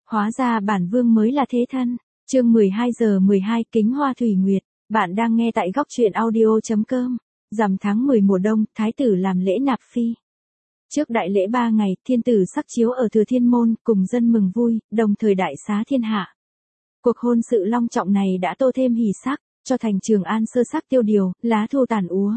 Hóa ra bản vương mới là thế thân. Chương 12 giờ 12 Kính Hoa Thủy Nguyệt. Bạn đang nghe tại góc truyện audio.com. Rằm tháng 10 mùa đông, thái tử làm lễ nạp phi. Trước đại lễ 3 ngày, thiên tử sắc chiếu ở Thừa Thiên Môn, cùng dân mừng vui, đồng thời đại xá thiên hạ. Cuộc hôn sự long trọng này đã tô thêm hỷ sắc, cho thành Trường An sơ sắc tiêu điều, lá thu tàn úa.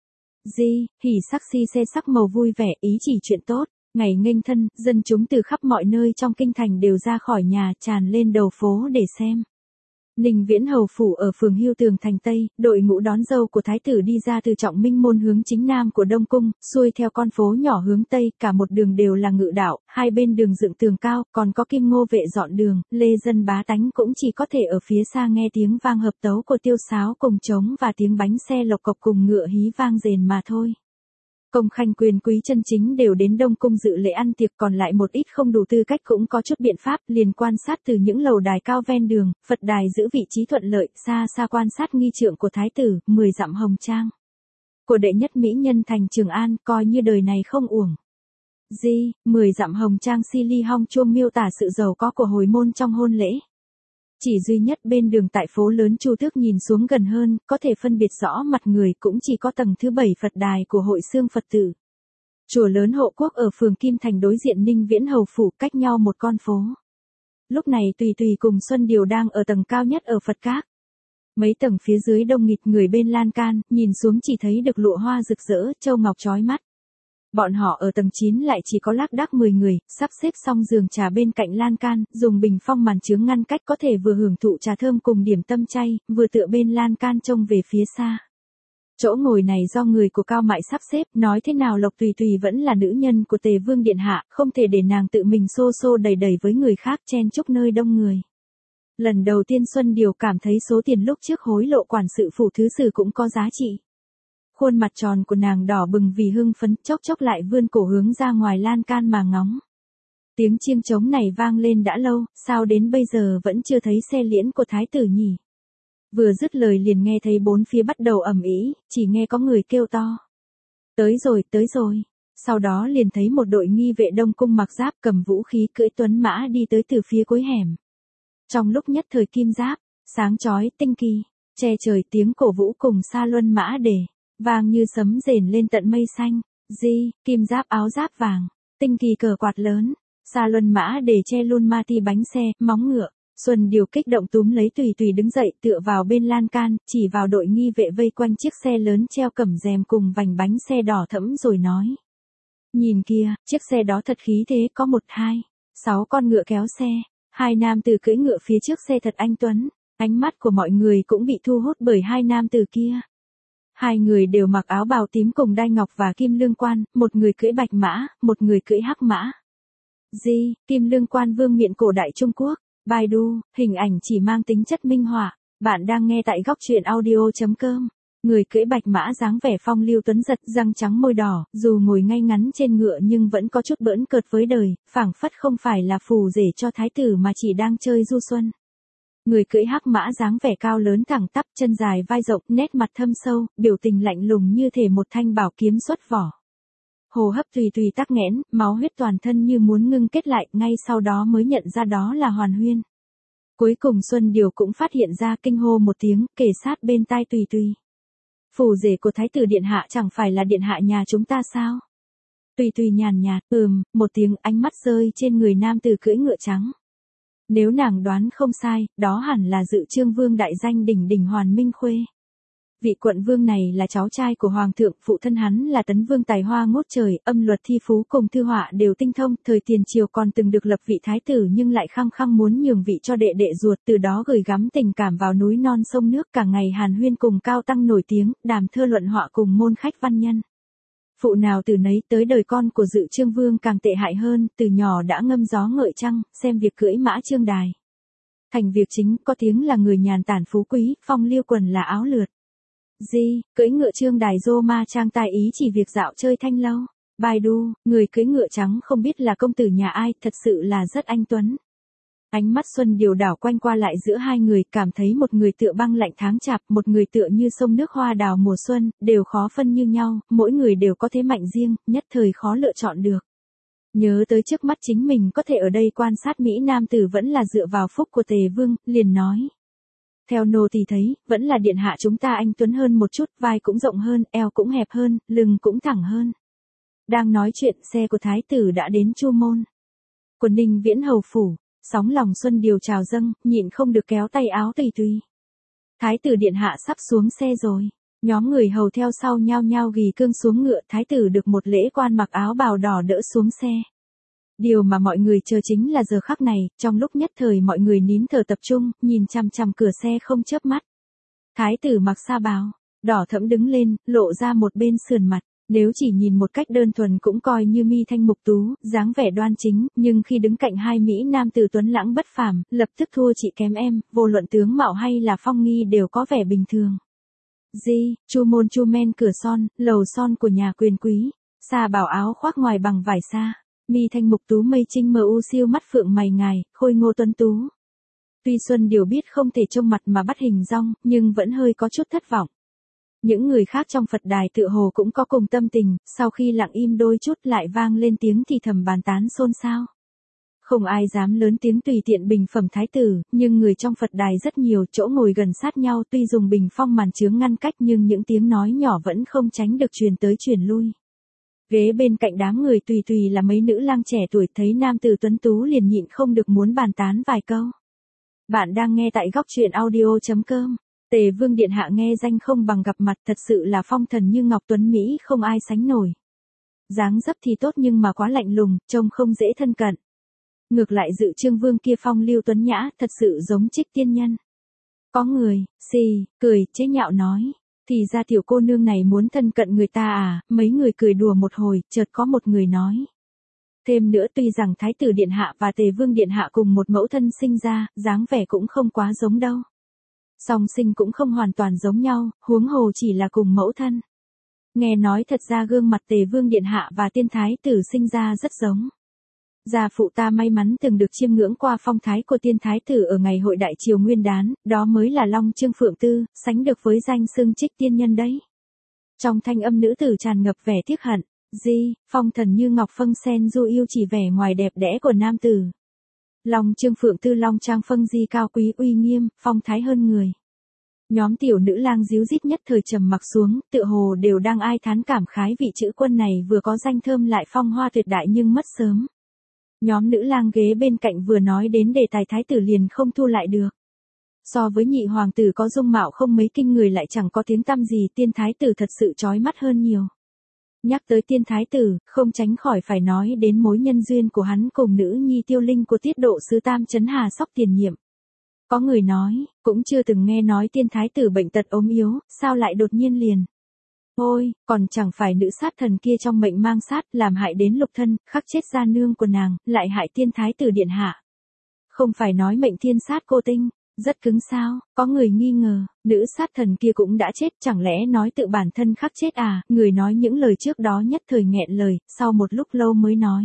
Hỷ sắc si xe sắc màu vui vẻ, ý chỉ chuyện tốt. Ngày nghênh thân, dân chúng từ khắp mọi nơi trong kinh thành đều ra khỏi nhà tràn lên đầu phố để xem. Ninh Viễn hầu phủ ở phường Hưu Tường thành Tây, đội ngũ đón dâu của thái tử đi ra từ Trọng Minh môn hướng chính nam của Đông cung, xuôi theo con phố nhỏ hướng Tây, cả một đường đều là ngự đạo, hai bên đường dựng tường cao, còn có Kim Ngô vệ dọn đường, lê dân bá tánh cũng chỉ có thể ở phía xa nghe tiếng vang hợp tấu của tiêu sáo cùng trống và tiếng bánh xe lộc cộc cùng ngựa hí vang rền mà thôi. Công khanh quyền quý chân chính đều đến Đông cung dự lễ ăn tiệc, còn lại một ít không đủ tư cách cũng có chút biện pháp, liền quan sát từ những lầu đài cao ven đường, Phật đài giữ vị trí thuận lợi, xa xa quan sát nghi trượng của thái tử, 10 dặm hồng trang. Của đệ nhất mỹ nhân thành Trường An, coi như đời này không uổng. 10 dặm hồng trang si ly hong chuông miêu tả sự giàu có của hồi môn trong hôn lễ. Chỉ duy nhất bên đường tại phố lớn Chu Tước nhìn xuống gần hơn, có thể phân biệt rõ mặt người cũng chỉ có tầng thứ 7 Phật đài của hội xương Phật tử. Chùa lớn Hộ Quốc ở phường Kim Thành đối diện Ninh Viễn hầu phủ, cách nhau một con phố. Lúc này Tùy Tùy cùng Xuân Điều đang ở tầng cao nhất ở Phật Các. Mấy tầng phía dưới đông nghịt người bên lan can, nhìn xuống chỉ thấy được lụa hoa rực rỡ, châu ngọc chói mắt. Bọn họ ở tầng 9 lại chỉ có lác đác 10 người, sắp xếp xong giường trà bên cạnh lan can, dùng bình phong màn chướng ngăn cách có thể vừa hưởng thụ trà thơm cùng điểm tâm chay, vừa tựa bên lan can trông về phía xa. Chỗ ngồi này do người của Cao Mại sắp xếp, nói thế nào Lộc Tùy Tùy vẫn là nữ nhân của Tề Vương Điện Hạ, không thể để nàng tự mình xô xô đầy đầy với người khác chen chúc nơi đông người. Lần đầu tiên Xuân Điều cảm thấy số tiền lúc trước hối lộ quản sự phủ thứ sử cũng có giá trị. Khuôn mặt tròn của nàng đỏ bừng vì hưng phấn, chốc chốc lại vươn cổ hướng ra ngoài lan can mà ngóng. Tiếng chiêng trống này vang lên đã lâu, sao đến bây giờ vẫn chưa thấy xe liễn của thái tử nhỉ? Vừa dứt lời liền nghe thấy bốn phía bắt đầu ầm ĩ, chỉ nghe có người kêu to. Tới rồi, tới rồi. Sau đó liền thấy một đội nghi vệ Đông cung mặc giáp cầm vũ khí cưỡi tuấn mã đi tới từ phía cuối hẻm. Trong lúc nhất thời kim giáp, sáng chói, tinh kỳ, che trời tiếng cổ vũ cùng sa luân mã đề. Vàng như sấm rền lên tận mây xanh, kim giáp áo giáp vàng, tinh kỳ cờ quạt lớn, sa luân mã để che luôn ma ti bánh xe, móng ngựa. Xuân Điều kích động túm lấy Tùy Tùy đứng dậy tựa vào bên lan can, chỉ vào đội nghi vệ vây quanh chiếc xe lớn treo cẩm rèm cùng vành bánh xe đỏ thẫm rồi nói. Nhìn kia, chiếc xe đó thật khí thế, có 6 con ngựa kéo xe, 2 nam tử cưỡi ngựa phía trước xe thật anh tuấn, ánh mắt của mọi người cũng bị thu hút bởi 2 nam tử kia. 2 người đều mặc áo bào tím cùng đai ngọc và kim lương quan, một người cưỡi bạch mã, một người cưỡi hắc mã. Kim lương quan vương miện cổ đại Trung Quốc, Baidu, hình ảnh chỉ mang tính chất minh họa. Bạn đang nghe tại góc truyện audio.com. Người cưỡi bạch mã dáng vẻ phong lưu tuấn giật, răng trắng môi đỏ, dù ngồi ngay ngắn trên ngựa nhưng vẫn có chút bỡn cợt với đời, phảng phất không phải là phù rể cho thái tử mà chỉ đang chơi du xuân. Người cưỡi hắc mã dáng vẻ cao lớn thẳng tắp, chân dài vai rộng, nét mặt thâm sâu, biểu tình lạnh lùng như thể một thanh bảo kiếm xuất vỏ. Hô hấp Tùy Tùy tắc nghẽn, máu huyết toàn thân như muốn ngưng kết lại, ngay sau đó mới nhận ra đó là Hoàn Huyên. Cuối cùng Xuân Điều cũng phát hiện ra, kinh hô một tiếng, kề sát bên tai Tùy Tùy. Phù rể của thái tử điện hạ chẳng phải là điện hạ nhà chúng ta sao? Tùy Tùy nhàn nhạt, một tiếng, ánh mắt rơi trên người nam tử cưỡi ngựa trắng. Nếu nàng đoán không sai, đó hẳn là Dự Trương Vương đại danh đỉnh đỉnh Hoàn Minh Khuê. Vị quận vương này là cháu trai của hoàng thượng, phụ thân hắn là Tấn Vương tài hoa ngút trời, âm luật thi phú cùng thư họa đều tinh thông, thời tiền triều còn từng được lập vị thái tử nhưng lại khăng khăng muốn nhường vị cho đệ đệ ruột, từ đó gửi gắm tình cảm vào núi non sông nước, cả ngày hàn huyên cùng cao tăng nổi tiếng, đàm thơ luận họa cùng môn khách văn nhân. Phụ nào từ nấy, tới đời con của Dự Trương Vương càng tệ hại hơn, từ nhỏ đã ngâm gió ngợi trăng, xem việc cưỡi mã trương đài. Thành việc chính, có tiếng là người nhàn tản phú quý, phong liêu quần là áo lượt. Cưỡi ngựa trương đài rô ma trang tài ý chỉ việc dạo chơi thanh lâu. Baidu, người cưỡi ngựa trắng không biết là công tử nhà ai, thật sự là rất anh tuấn. Ánh mắt Xuân Điều đảo quanh qua lại giữa 2 người, cảm thấy một người tựa băng lạnh tháng chạp, một người tựa như sông nước hoa đào mùa xuân, đều khó phân như nhau, mỗi người đều có thế mạnh riêng, nhất thời khó lựa chọn được. Nhớ tới trước mắt chính mình có thể ở đây quan sát Mỹ Nam tử vẫn là dựa vào phúc của Tề Vương, liền nói. Theo nô tỳ thấy, vẫn là điện hạ chúng ta anh tuấn hơn một chút, vai cũng rộng hơn, eo cũng hẹp hơn, lưng cũng thẳng hơn. Đang nói chuyện, xe của thái tử đã đến Chu môn. Của Ninh Viễn hầu phủ, sóng lòng xuân điều trào dâng, nhịn không được kéo tay áo tùy tùy. Thái tử điện hạ sắp xuống xe rồi. Nhóm người hầu theo sau nhao nhao ghi cương xuống ngựa, thái tử được một lễ quan mặc áo bào đỏ đỡ xuống xe. Điều mà mọi người chờ chính là giờ khắc này, trong lúc nhất thời mọi người nín thở tập trung, nhìn chằm chằm cửa xe không chớp mắt. Thái tử mặc sa bào, đỏ thẫm đứng lên, lộ ra một bên sườn mặt. Nếu chỉ nhìn một cách đơn thuần cũng coi như mi thanh mục tú, dáng vẻ đoan chính, nhưng khi đứng cạnh hai Mỹ nam tử tuấn lãng bất phàm, lập tức thua chị kém em, vô luận tướng mạo hay là phong nghi đều có vẻ bình thường. Chu môn chu men cửa son, lầu son của nhà quyền quý, sa bảo áo khoác ngoài bằng vải sa, mi thanh mục tú mây trinh mờ u siêu mắt phượng mày ngài, khôi ngô tuấn tú. Tuy Xuân Điều biết không thể trông mặt mà bắt hình dong, nhưng vẫn hơi có chút thất vọng. Những người khác trong Phật đài tựa hồ cũng có cùng tâm tình, sau khi lặng im đôi chút lại vang lên tiếng thì thầm bàn tán xôn xao. Không ai dám lớn tiếng tùy tiện bình phẩm thái tử, nhưng người trong Phật đài rất nhiều, chỗ ngồi gần sát nhau, tuy dùng bình phong màn chướng ngăn cách nhưng những tiếng nói nhỏ vẫn không tránh được truyền tới truyền lui. Ghế bên cạnh đám người tùy tùy là mấy nữ lang trẻ tuổi, thấy nam tử tuấn tú liền nhịn không được muốn bàn tán vài câu. Bạn đang nghe tại góc truyện audio.com. Tề Vương điện hạ nghe danh không bằng gặp mặt, thật sự là phong thần như ngọc tuấn Mỹ không ai sánh nổi. Dáng dấp thì tốt nhưng mà quá lạnh lùng, trông không dễ thân cận. Ngược lại Dự Trương Vương kia phong lưu tuấn nhã, thật sự giống Trích tiên nhân. Có người, cười, chế nhạo nói, thì ra tiểu cô nương này muốn thân cận người ta à, mấy người cười đùa một hồi, chợt có một người nói. Thêm nữa tuy rằng Thái tử điện hạ và Tề Vương điện hạ cùng một mẫu thân sinh ra, dáng vẻ cũng không quá giống đâu. Song sinh cũng không hoàn toàn giống nhau, huống hồ chỉ là cùng mẫu thân. Nghe nói thật ra gương mặt Tề Vương điện hạ và tiên thái tử sinh ra rất giống. Gia phụ ta may mắn từng được chiêm ngưỡng qua phong thái của tiên thái tử ở ngày hội đại triều nguyên đán, đó mới là Long Trương Phượng Tư, sánh được với danh xưng Trích tiên nhân đấy. Trong thanh âm nữ tử tràn ngập vẻ tiếc hận, phong thần như ngọc phâng sen du yêu chỉ vẻ ngoài đẹp đẽ của nam tử. Long Trương Phượng Tư Long Trang phâng di cao quý uy nghiêm, phong thái hơn người. Nhóm tiểu nữ lang díu dít nhất thời trầm mặc xuống, tựa hồ đều đang ai thán cảm khái vị chữ quân này vừa có danh thơm lại phong hoa tuyệt đại nhưng mất sớm. Nhóm nữ lang ghế bên cạnh vừa nói đến đề tài thái tử liền không thu lại được. So với nhị hoàng tử có dung mạo không mấy kinh người lại chẳng có tiếng tăm gì, tiên thái tử thật sự chói mắt hơn nhiều. Nhắc tới tiên thái tử, không tránh khỏi phải nói đến mối nhân duyên của hắn cùng nữ nhi Tiêu Linh của tiết độ sứ Tam Chấn Hà Sóc tiền nhiệm. Có người nói, cũng chưa từng nghe nói tiên thái tử bệnh tật ốm yếu, sao lại đột nhiên liền. Ôi, còn chẳng phải nữ sát thần kia trong mệnh mang sát, làm hại đến lục thân, khắc chết gia nương của nàng, lại hại tiên thái tử điện hạ. Không phải nói mệnh thiên sát cô tinh, rất cứng sao, có người nghi ngờ, nữ sát thần kia cũng đã chết, chẳng lẽ nói tự bản thân khắc chết à, người nói những lời trước đó nhất thời nghẹn lời, sau một lúc lâu mới nói.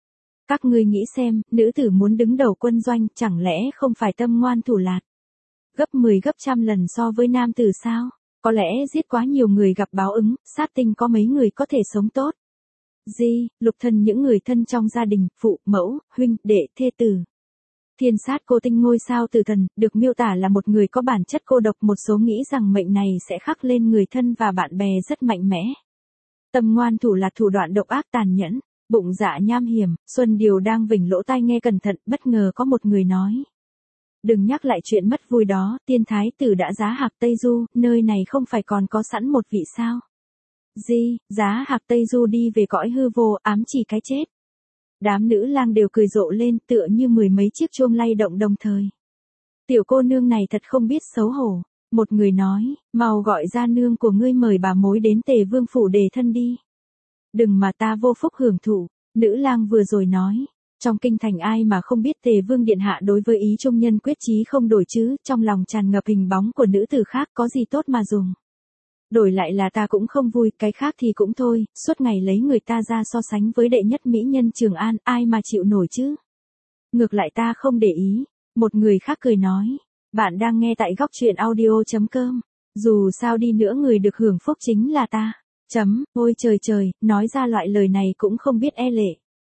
Các ngươi nghĩ xem, nữ tử muốn đứng đầu quân doanh, chẳng lẽ không phải tâm ngoan thủ lạt. Gấp 10 gấp trăm lần so với nam tử sao? Có lẽ giết quá nhiều người gặp báo ứng, sát tinh có mấy người có thể sống tốt. Lục thân những người thân trong gia đình, phụ, mẫu, huynh, đệ, thê tử. Thiên sát cô tinh ngôi sao tử thần, được miêu tả là một người có bản chất cô độc, một số nghĩ rằng mệnh này sẽ khắc lên người thân và bạn bè rất mạnh mẽ. Tâm ngoan thủ là thủ đoạn độc ác tàn nhẫn, bụng dạ nham hiểm, Xuân Điều đang vểnh lỗ tai nghe cẩn thận, bất ngờ có một người nói. Đừng nhắc lại chuyện mất vui đó, tiên thái tử đã giá hạc Tây Du, nơi này không phải còn có sẵn một vị sao. Giá hạc Tây Du đi về cõi hư vô, ám chỉ cái chết. Đám nữ lang đều cười rộ lên tựa như mười mấy chiếc chuông lay động đồng thời. Tiểu cô nương này thật không biết xấu hổ. Một người nói, mau gọi gia nương của ngươi mời bà mối đến Tề Vương phủ đề thân đi. Đừng mà ta vô phúc hưởng thụ, nữ lang vừa rồi nói. Trong kinh thành ai mà không biết Tề Vương điện hạ đối với ý trung nhân quyết chí không đổi chứ, trong lòng tràn ngập hình bóng của nữ tử khác có gì tốt mà dùng. Đổi lại là ta cũng không vui, cái khác thì cũng thôi, suốt ngày lấy người ta ra so sánh với đệ nhất mỹ nhân Trường An, ai mà chịu nổi chứ. Ngược lại ta không để ý, một người khác cười nói, bạn đang nghe tại góc truyện audio.com, dù sao đi nữa người được hưởng phúc chính là ta. Ôi trời trời, nói ra loại lời này cũng không biết e lệ.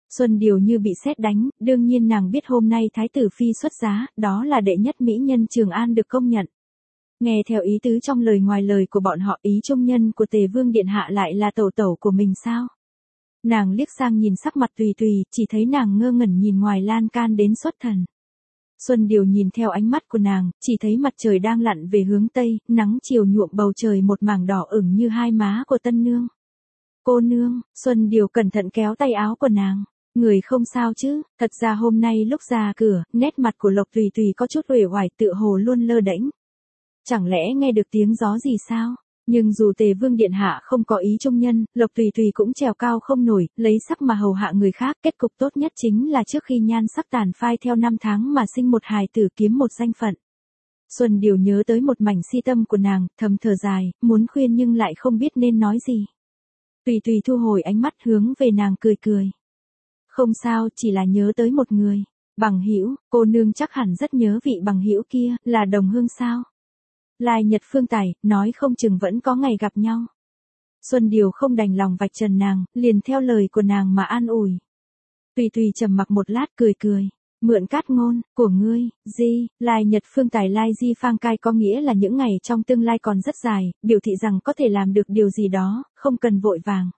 Xuân Điều như bị sét đánh, đương nhiên nàng biết hôm nay Thái tử Phi xuất giá, đó là đệ nhất mỹ nhân Trường An được công nhận. Nghe theo ý tứ trong lời ngoài lời của bọn họ, ý trung nhân của Tề Vương Điện Hạ lại là tẩu tẩu của mình sao? Nàng liếc sang nhìn sắc mặt Tùy Tùy, chỉ thấy nàng ngơ ngẩn nhìn ngoài lan can đến xuất thần. Xuân Điều nhìn theo ánh mắt của nàng, chỉ thấy mặt trời đang lặn về hướng Tây, nắng chiều nhuộm bầu trời một mảng đỏ ửng như hai má của tân nương. Cô nương, Xuân Điều cẩn thận kéo tay áo của nàng. Người không sao chứ, thật ra hôm nay lúc ra cửa, nét mặt của Lộc Tùy Tùy có chút uể oải tựa hồ luôn lơ đễnh. Chẳng lẽ nghe được tiếng gió gì sao? Nhưng dù Tề Vương Điện Hạ không có ý trung nhân, Lộc Tùy Tùy cũng trèo cao không nổi, lấy sắc mà hầu hạ người khác, kết cục tốt nhất chính là trước khi nhan sắc tàn phai theo năm tháng mà sinh một hài tử kiếm một danh phận. Xuân Điều nhớ tới một mảnh si tâm của nàng, thầm thở dài, muốn khuyên nhưng lại không biết nên nói gì. Tùy Tùy thu hồi ánh mắt hướng về nàng cười cười. Không sao, chỉ là nhớ tới một người. Bằng hữu, cô nương chắc hẳn rất nhớ vị bằng hữu kia, là đồng hương sao? Lai Nhật Phương Tài, nói không chừng vẫn có ngày gặp nhau. Xuân Điều không đành lòng vạch trần nàng, liền theo lời của nàng mà an ủi. Tùy Tùy trầm mặc một lát cười cười. Mượn cát ngôn, của ngươi, Di, Lai Nhật Phương Tài Lai Di Phang Cai có nghĩa là những ngày trong tương lai còn rất dài, biểu thị rằng có thể làm được điều gì đó, không cần vội vàng.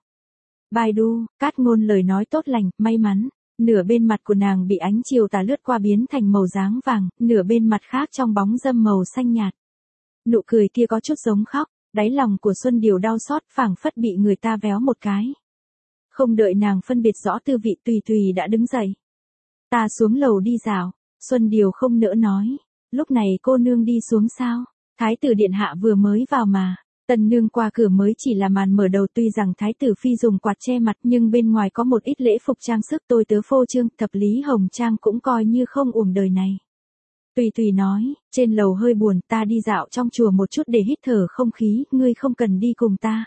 Baidu, cát ngôn lời nói tốt lành, may mắn. Nửa bên mặt của nàng bị ánh chiều tà lướt qua biến thành màu dáng vàng, nửa bên mặt khác trong bóng râm màu xanh nhạt. Nụ cười kia có chút giống khóc, đáy lòng của Xuân Điều đau xót phảng phất bị người ta véo một cái. Không đợi nàng phân biệt rõ tư vị Tùy Tùy đã đứng dậy. Ta xuống lầu đi dạo, Xuân Điều không nỡ nói. Lúc này cô nương đi xuống sao? Thái tử Điện Hạ vừa mới vào mà. Tần nương qua cửa mới chỉ là màn mở đầu, tuy rằng Thái tử Phi dùng quạt che mặt nhưng bên ngoài có một ít lễ phục trang sức tôi tớ phô trương, thập lý hồng trang cũng coi như không uổng đời này. Tùy Tùy nói, trên lầu hơi buồn, ta đi dạo trong chùa một chút để hít thở không khí, ngươi không cần đi cùng ta.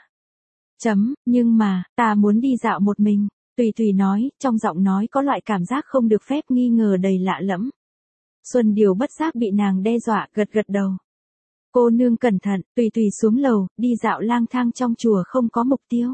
Nhưng mà, ta muốn đi dạo một mình. Tùy Tùy nói, trong giọng nói có loại cảm giác không được phép nghi ngờ đầy lạ lẫm. Xuân Điều bất giác bị nàng đe dọa, gật gật đầu. Cô nương cẩn thận, Tùy Tùy xuống lầu, đi dạo lang thang trong chùa không có mục tiêu.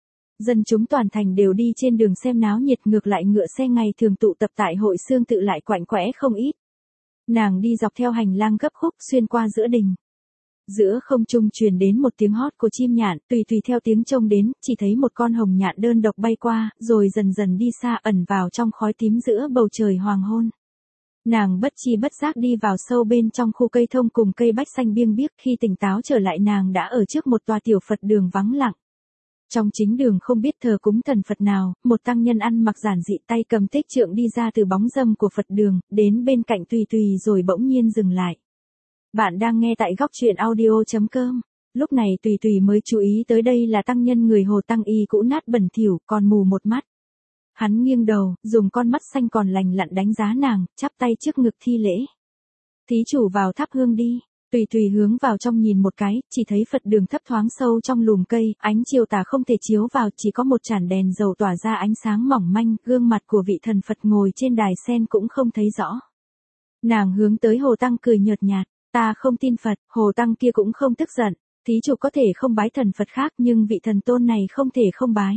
Dân chúng toàn thành đều đi trên đường xem náo nhiệt, ngược lại ngựa xe ngày thường tụ tập tại hội xương tự lại quạnh quẽ không ít. Nàng đi dọc theo hành lang gấp khúc xuyên qua giữa đình. Giữa không trung truyền đến một tiếng hót của chim nhạn, Tùy Tùy theo tiếng trông đến, chỉ thấy một con hồng nhạn đơn độc bay qua, rồi dần dần đi xa ẩn vào trong khói tím giữa bầu trời hoàng hôn. Nàng bất chi bất giác đi vào sâu bên trong khu cây thông cùng cây bách xanh biêng biếc, khi tỉnh táo trở lại nàng đã ở trước một tòa tiểu Phật đường vắng lặng. Trong chính đường không biết thờ cúng thần Phật nào, một tăng nhân ăn mặc giản dị tay cầm tích trượng đi ra từ bóng râm của Phật đường, đến bên cạnh Tùy Tùy rồi bỗng nhiên dừng lại. Bạn đang nghe tại góc truyện audio.com. Lúc này Tùy Tùy mới chú ý tới đây là tăng nhân người Hồ Tăng y cũ nát bẩn thỉu, còn mù một mắt. Hắn nghiêng đầu, dùng con mắt xanh còn lành lặn đánh giá nàng, chắp tay trước ngực thi lễ. Thí chủ vào thắp hương đi. Tùy Tùy hướng vào trong nhìn một cái, chỉ thấy Phật đường thấp thoáng sâu trong lùm cây, ánh chiều tà không thể chiếu vào, chỉ có một chản đèn dầu tỏa ra ánh sáng mỏng manh, gương mặt của vị thần Phật ngồi trên đài sen cũng không thấy rõ. Nàng hướng tới Hồ Tăng cười nhợt nhạt, ta không tin Phật. Hồ Tăng kia cũng không tức giận, thí chủ có thể không bái thần Phật khác nhưng vị thần tôn này không thể không bái.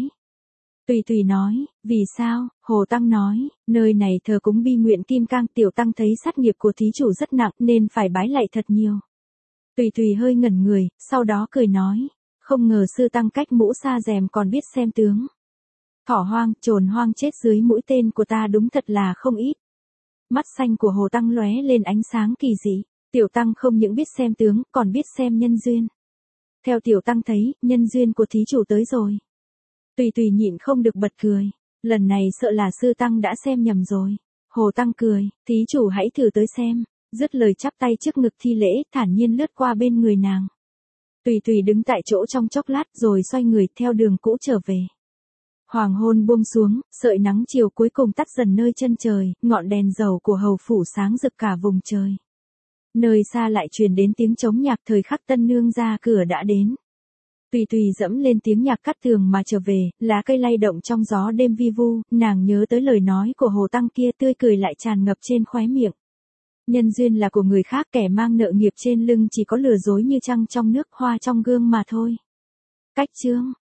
Tùy Tùy nói, vì sao? Hồ Tăng nói, nơi này thờ cúng bi nguyện kim cang, tiểu tăng thấy sát nghiệp của thí chủ rất nặng nên phải bái lạy thật nhiều. Tùy Tùy hơi ngẩn người, sau đó cười nói, không ngờ sư tăng cách mũ sa rèm còn biết xem tướng. Thỏ hoang, trồn hoang chết dưới mũi tên của ta đúng thật là không ít. Mắt xanh của Hồ Tăng lóe lên ánh sáng kỳ dị, tiểu tăng không những biết xem tướng, còn biết xem nhân duyên. Theo tiểu tăng thấy, nhân duyên của thí chủ tới rồi. Tùy Tùy nhịn không được bật cười, lần này sợ là sư tăng đã xem nhầm rồi. Hồ Tăng cười, thí chủ hãy thử tới xem, dứt lời chắp tay trước ngực thi lễ, thản nhiên lướt qua bên người nàng. Tùy Tùy đứng tại chỗ trong chốc lát rồi xoay người theo đường cũ trở về. Hoàng hôn buông xuống, sợi nắng chiều cuối cùng tắt dần nơi chân trời, ngọn đèn dầu của hầu phủ sáng rực cả vùng trời. Nơi xa lại truyền đến tiếng trống nhạc, thời khắc tân nương ra cửa đã đến. Tùy Tùy dẫm lên tiếng nhạc cắt tường mà trở về, lá cây lay động trong gió đêm vi vu, nàng nhớ tới lời nói của Hồ Tăng kia, tươi cười lại tràn ngập trên khóe miệng. Nhân duyên là của người khác, kẻ mang nợ nghiệp trên lưng chỉ có lừa dối như trăng trong nước, hoa trong gương mà thôi. Cách chương